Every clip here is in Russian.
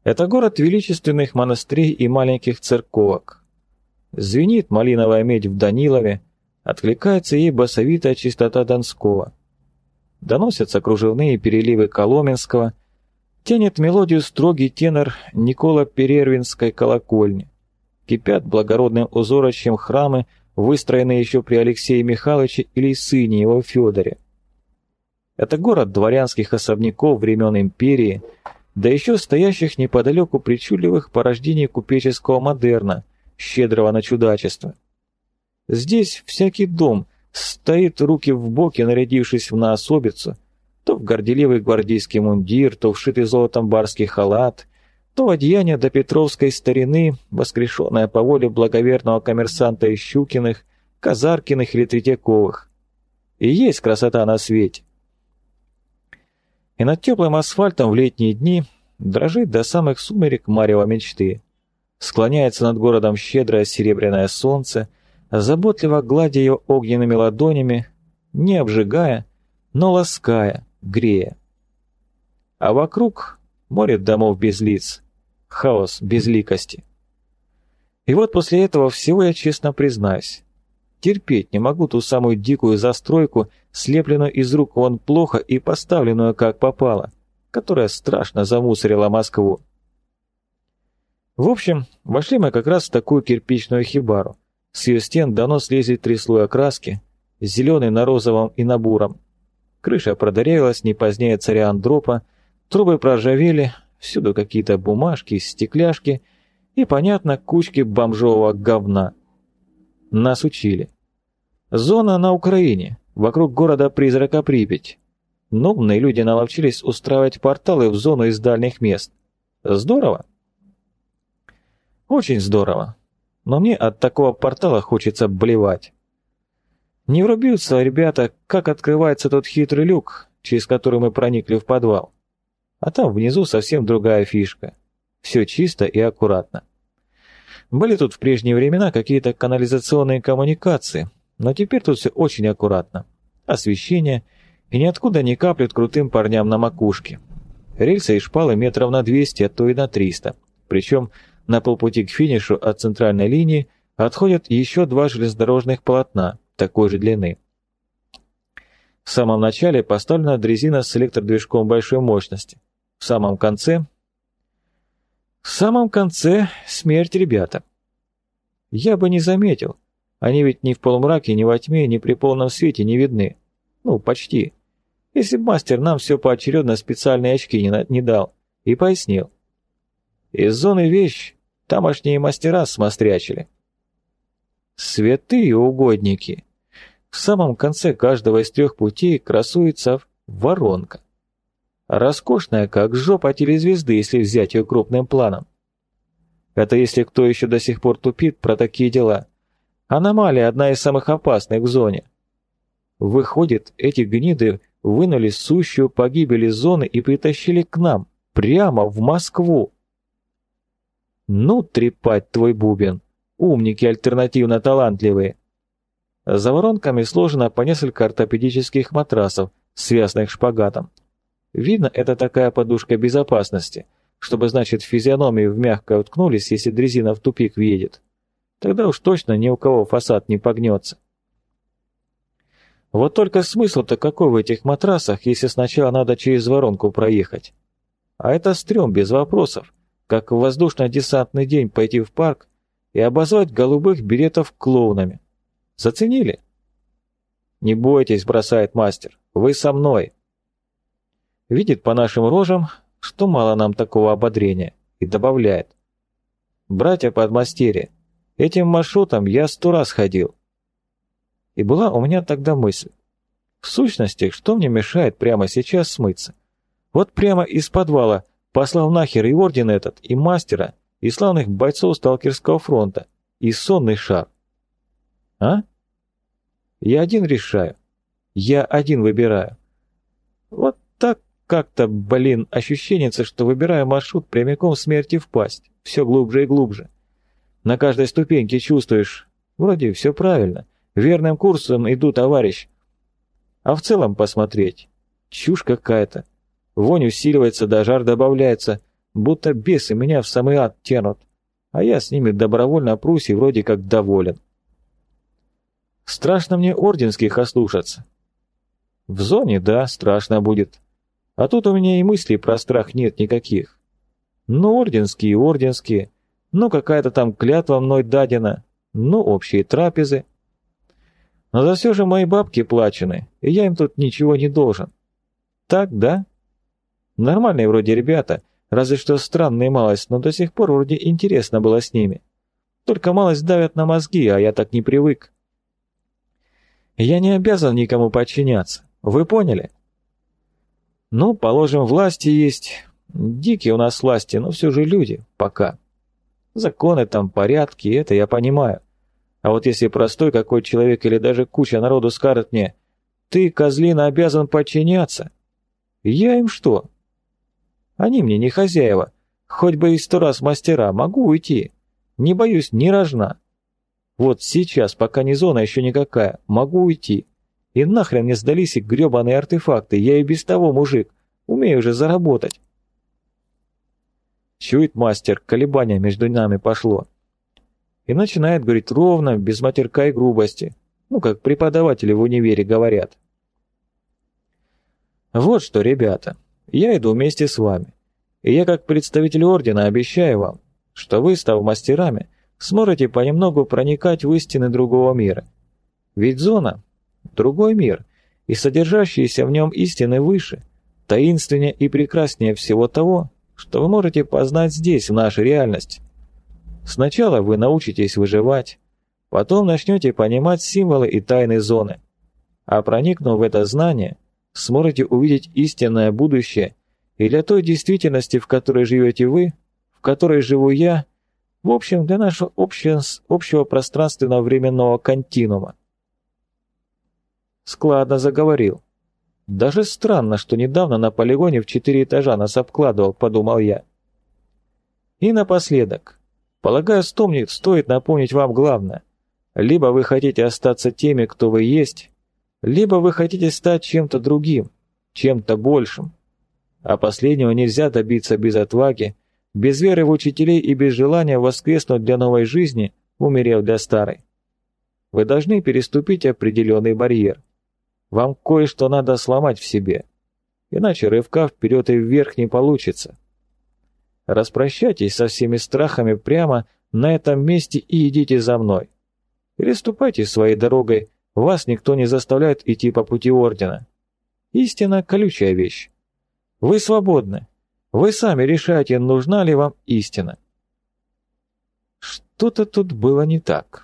Это город величественных монастырей и маленьких церковок. Звенит малиновая медь в Данилове, откликается ей басовитая чистота Донского. Доносятся кружевные переливы Коломенского, тянет мелодию строгий тенор Никола Перервинской колокольни. Кипят благородным узорочьем храмы, выстроенные еще при Алексее Михайловиче или сыне его Федоре. Это город дворянских особняков времен империи, да еще стоящих неподалеку причудливых порождений купеческого модерна, щедрого на чудачество. Здесь всякий дом стоит руки в боки, нарядившись на особицу, то в горделивый гвардейский мундир, то вшитый золотом барский халат, то одеяние до петровской старины, воскрешенное по воле благоверного коммерсанта из Щукиных, Казаркиных или Третьяковых. И есть красота на свете. И над теплым асфальтом в летние дни дрожит до самых сумерек марево мечты. Склоняется над городом щедрое серебряное солнце, заботливо гладя ее огненными ладонями, не обжигая, но лаская, грея. А вокруг море домов без лиц, хаос безликости. И вот после этого всего я честно признаюсь, терпеть не могу ту самую дикую застройку, слепленную из рук вон плохо и поставленную как попало, которая страшно замусорила Москву. В общем, вошли мы как раз в такую кирпичную хибару. С ее стен давно слезли 3 слоя краски, зеленый на розовом и на буром. Крыша продырявилась не позднее царя Андропа, трубы проржавели, всюду какие-то бумажки, стекляшки и, понятно, кучки бомжового говна. Нас учили. Зона на Украине, вокруг города-призрака Припять. Но умные люди наловчились устраивать порталы в зону из дальних мест. Здорово? Очень здорово. Но мне от такого портала хочется блевать. Не врубятся ребята, как открывается тот хитрый люк, через который мы проникли в подвал. А там внизу совсем другая фишка. Все чисто и аккуратно. Были тут в прежние времена какие-то канализационные коммуникации, но теперь тут все очень аккуратно. Освещение, и ниоткуда не каплют крутым парням на макушке. Рельсы и шпалы метров на 200, а то и на 300. Причем на полпути к финишу от центральной линии отходят еще 2 железнодорожных полотна такой же длины. В самом начале поставлена дрезина с электродвижком большой мощности. В самом конце смерть, ребята. Я бы не заметил. Они ведь ни в полумраке, ни во тьме, ни при полном свете не видны. Ну, почти. Если б мастер нам все поочередно специальные очки не дал и пояснил. Из зоны вещь тамошние мастера смострячили. Святые угодники. В самом конце каждого из 3 путей красуется воронка. Роскошная, как жопа телезвезды, если взять ее крупным планом. Это если кто еще до сих пор тупит про такие дела. Аномалия одна из самых опасных в зоне. Выходит, эти гниды вынули сущую погибель из зоны и притащили к нам, прямо в Москву. Ну, трепать твой бубен, умники альтернативно талантливые. За воронками сложено по несколько ортопедических матрасов, связанных шпагатом. Видно, это такая подушка безопасности, чтобы, значит, физиономии в мягкое уткнулись, если дрезина в тупик въедет. Тогда уж точно ни у кого фасад не погнется. Вот только смысл-то какой в этих матрасах, если сначала надо через воронку проехать? А это стрём без вопросов, как в воздушно-десантный день пойти в парк и обозвать голубых беретов клоунами. Заценили? «Не бойтесь», — бросает мастер, — «вы со мной». Видит по нашим рожам, что мало нам такого ободрения, и добавляет. «Братья подмастерья, этим маршрутом я 100 раз ходил». И была у меня тогда мысль. В сущности, что мне мешает прямо сейчас смыться? Вот прямо из подвала, послав нахер и орден этот, и мастера, и славных бойцов Сталкерского фронта, и сонный шар. А? Я один решаю. Я один выбираю. Вот так как-то, ощущенница, что выбираю маршрут прямиком в смерти впасть. Все глубже и глубже. На каждой ступеньке чувствуешь, вроде все правильно, верным курсом иду, товарищ. А в целом посмотреть, чушь какая-то. Вонь усиливается, да жар добавляется, будто бесы меня в самый ад тянут, а я с ними добровольно прусь и вроде как доволен. Страшно мне орденских ослушаться. В зоне, да, страшно будет. А тут у меня и мыслей про страх нет никаких. Ну, орденские, ну, какая-то там клятва мной дадена, ну, общие трапезы. Но за все же мои бабки плачены, и я им тут ничего не должен. Так, да? Нормальные вроде ребята, разве что странные малость, но до сих пор вроде интересно было с ними. Только малость давят на мозги, а я так не привык. Я не обязан никому подчиняться, вы поняли? Ну, положим, власти есть. Дикие у нас власти, но все же люди, пока. Законы там, порядки, это я понимаю. А вот если простой какой человек или даже куча народу скажет мне: «Ты, козлина, обязан подчиняться», я им что? Они мне не хозяева, хоть бы и 100 раз мастера, могу уйти. Не боюсь ни рожна. Вот сейчас, пока не зона еще никакая, могу уйти. И нахрен мне сдались и гребаные артефакты, я и без того мужик, умею же заработать. Чует мастер, колебание между нами пошло. И начинает говорить ровно, без матерка и грубости. Ну, как преподаватели в универе говорят. Вот что, ребята, я иду вместе с вами. И я, как представитель ордена, обещаю вам, что вы, став мастерами, сможете понемногу проникать в истины другого мира. Ведь зона — другой мир, и содержащиеся в нем истины выше, таинственнее и прекраснее всего того, что вы можете познать здесь, в нашей реальности. Сначала вы научитесь выживать, потом начнете понимать символы и тайны зоны, а проникнув в это знание, сможете увидеть истинное будущее и для той действительности, в которой живете вы, в которой живу я, в общем, для нашего общего пространственно-временного континуума. Складно заговорил. Даже странно, что недавно на полигоне в 4 этажа нас обкладывал, подумал я. И напоследок, полагаю, стоит напомнить вам главное. Либо вы хотите остаться теми, кто вы есть, либо вы хотите стать чем-то другим, чем-то большим. А последнего нельзя добиться без отваги, без веры в учителей и без желания воскреснуть для новой жизни, умерев для старой. Вы должны переступить определенный барьер. Вам кое-что надо сломать в себе, иначе рывка вперед и вверх не получится. Распрощайтесь со всеми страхами прямо на этом месте и идите за мной. Переступайте своей дорогой, вас никто не заставляет идти по пути ордена. Истина — колючая вещь. Вы свободны. Вы сами решаете, нужна ли вам истина. Что-то тут было не так.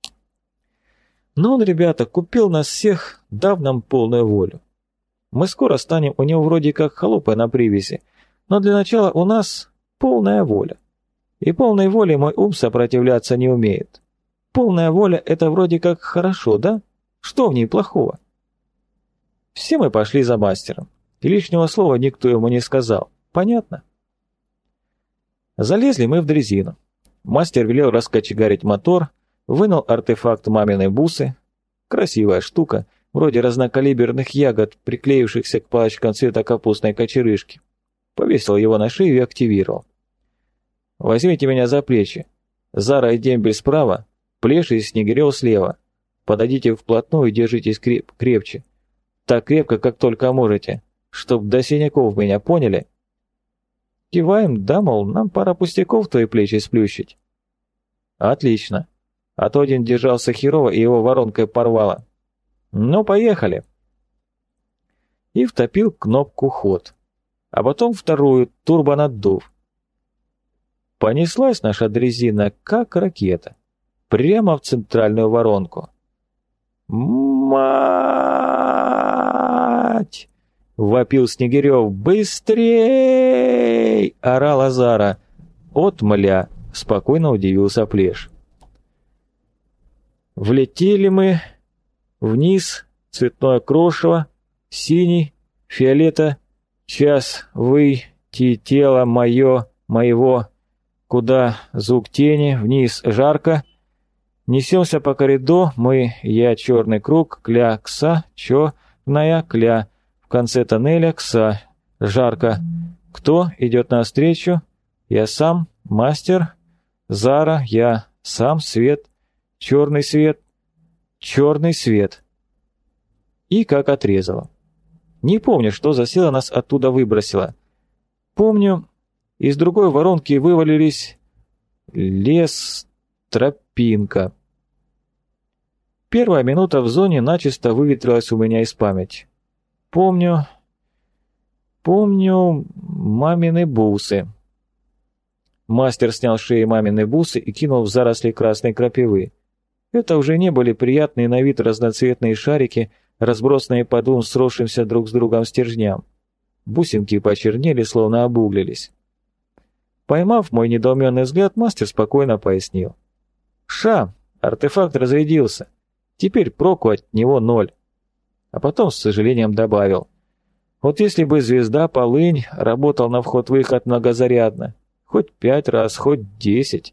Но он, ребята, купил нас всех, дав нам полную волю. Мы скоро станем у него вроде как холопы на привязи, но для начала у нас полная воля. И полной воле мой ум сопротивляться не умеет. Полная воля — это вроде как хорошо, да? Что в ней плохого? Все мы пошли за мастером, и лишнего слова никто ему не сказал. Понятно? Залезли мы в дрезину. Мастер велел раскочегарить мотор, вынул артефакт маминой бусы. Красивая штука, вроде разнокалиберных ягод, приклеившихся к палочкам цвета капустной кочерышки. Повесил его на шею и активировал. «Возьмите меня за плечи. Зара и дембель справа, Плеш и Снегирев слева. Подойдите вплотную и держитесь крепче. Так крепко, как только можете, чтоб до синяков меня, поняли?» Киваем, да, мол, нам пара пустяков твои плечи сплющить. Отлично. А то один держался херово и его воронкой порвало. Ну, поехали. И втопил кнопку «Ход». А потом вторую, турбонаддув. Понеслась наша дрезина, как ракета, прямо в центральную воронку. «Мать!» — вопил Снегирев. «Быстрей!» — орала Зара. «Отмля!» — спокойно удивился Плеш. Влетели мы вниз, цветное крошево, синий, фиолета, час выйти тело моего, куда звук тени, вниз жарко. Несемся по коридору, я черный круг, кля, кса, черная, кля. В конце тоннеля, кса, жарко. Кто идет навстречу? Я сам, мастер, Зара, я сам, свет, черный свет, черный свет. И как отрезало. Не помню, что за сила нас оттуда выбросила. Помню, из другой воронки вывалились лес, тропинка. Первая минута в зоне начисто выветрилась у меня из памяти. Помню мамины бусы. Мастер снял с шеи мамины бусы и кинул в заросли красной крапивы. Это уже не были приятные на вид разноцветные шарики, разбросанные по двум сросшимся друг с другом стержням. Бусинки почернели, словно обуглились. Поймав мой недоуменный взгляд, мастер спокойно пояснил. «Ша, артефакт разрядился. Теперь проку от него 0». А потом с сожалением добавил. «Вот если бы звезда Полынь работал на вход-выход многозарядно, хоть 5 раз, хоть 10».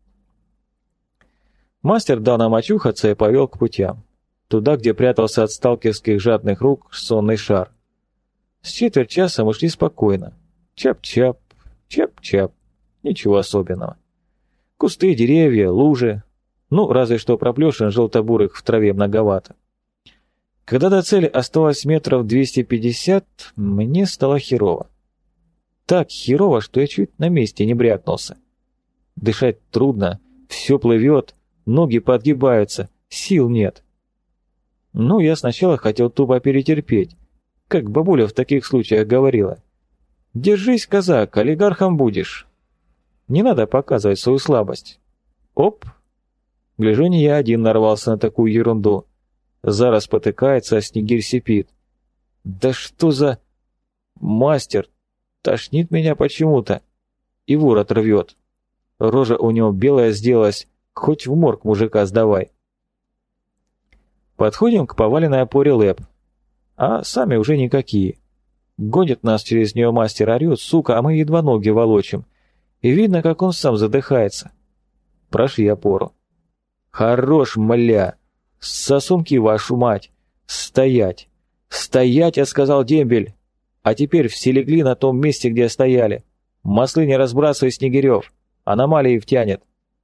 Мастер дал нам очухаться и повел к путям. Туда, где прятался от сталкерских жадных рук сонный шар. С четверть часа мы шли спокойно. Чап-чап, чап-чап. Ничего особенного. Кусты, деревья, лужи. Ну, разве что проплешин желтобурых в траве многовато. Когда до цели осталось метров 250, мне стало херово. Так херово, что я чуть на месте не брякнулся. Дышать трудно, все плывет, ноги подгибаются, сил нет. Ну, я сначала хотел тупо перетерпеть, как бабуля в таких случаях говорила. «Держись, казак, олигархом будешь». Не надо показывать свою слабость. Оп! Гляжу, не я один нарвался на такую ерунду. Зара спотыкается, а Снегирь сипит. «Да что за... мастер! Тошнит меня почему-то!» И ворот рвет. Рожа у него белая сделалась, хоть в морг мужика сдавай. Подходим к поваленной опоре ЛЭП. А сами уже никакие. Гонит нас через нее мастер, орет, сука, а мы едва ноги волочим. И видно, как он сам задыхается. Прошли опору. «Хорош, мля! Сосунки, вашу мать! Стоять! Стоять, я сказал, дембель! А теперь все легли на том месте, где стояли. Маслы не разбрасывай, Снегирев! Аномалии втянет!»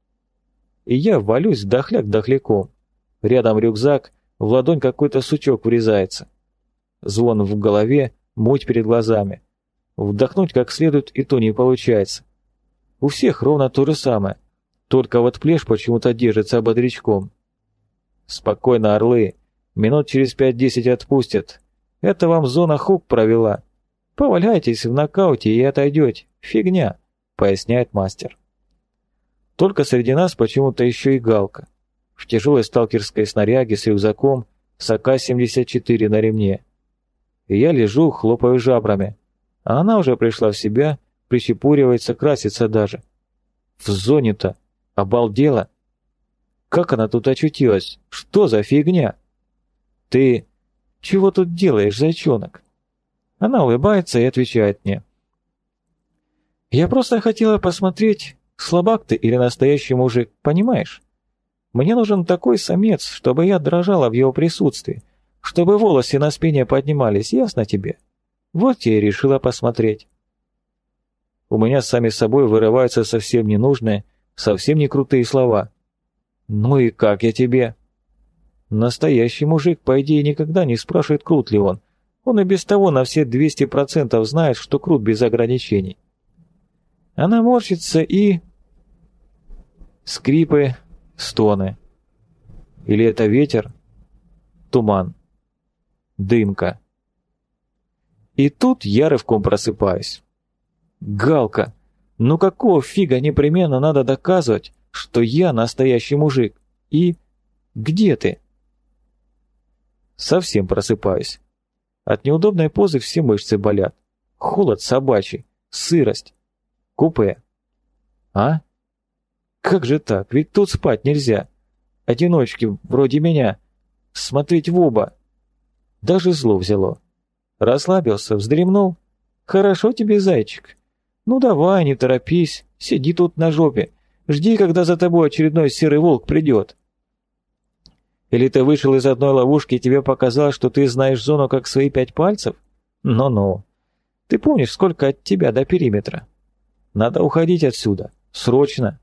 И я валюсь дохляк дохляком. Рядом рюкзак, в ладонь какой-то сучок врезается. Звон в голове, муть перед глазами. Вдохнуть как следует и то не получается. У всех ровно то же самое, только вот плешь почему-то держится бодрячком. «Спокойно, орлы, минут через 5-10 отпустят. Это вам зона хук провела. Поваляйтесь в нокауте и отойдете. Фигня», — поясняет мастер. Только среди нас почему-то еще и Галка. В тяжелой сталкерской снаряге с рюкзаком, с АК-74 на ремне. И я лежу, хлопаю жабрами. А она уже пришла в себя, причепуривается, красится даже. В зоне-то обалдела. Как она тут очутилась? Что за фигня? «Ты чего тут делаешь, зайчонок?» Она улыбается и отвечает мне. «Я просто хотела посмотреть, слабак ты или настоящий мужик, понимаешь? Мне нужен такой самец, чтобы я дрожала в его присутствии, чтобы волосы на спине поднимались, ясно тебе? Вот я и решила посмотреть». У меня сами собой вырываются совсем ненужные, совсем не крутые слова. «Ну и как я тебе?» Настоящий мужик, по идее, никогда не спрашивает, крут ли он. Он и без того на все 200% знает, что крут без ограничений. Она морщится и... Скрипы, стоны. Или это ветер? Туман. Дымка. И тут я рывком просыпаюсь. «Галка, ну какого фига непременно надо доказывать, что я настоящий мужик? И где ты?» Совсем просыпаюсь. От неудобной позы все мышцы болят. Холод собачий, сырость. Купе. А? Как же так? Ведь тут спать нельзя. Одиночки, вроде меня. Смотреть в оба. Даже зло взяло. Расслабился, вздремнул. Хорошо тебе, зайчик. Ну давай, не торопись. Сиди тут на жопе. Жди, когда за тобой очередной серый волк придет. Или ты вышел из одной ловушки и тебе показалось, что ты знаешь зону как свои 5 пальцев? Ну-ну. Ты помнишь, сколько от тебя до периметра? Надо уходить отсюда. Срочно.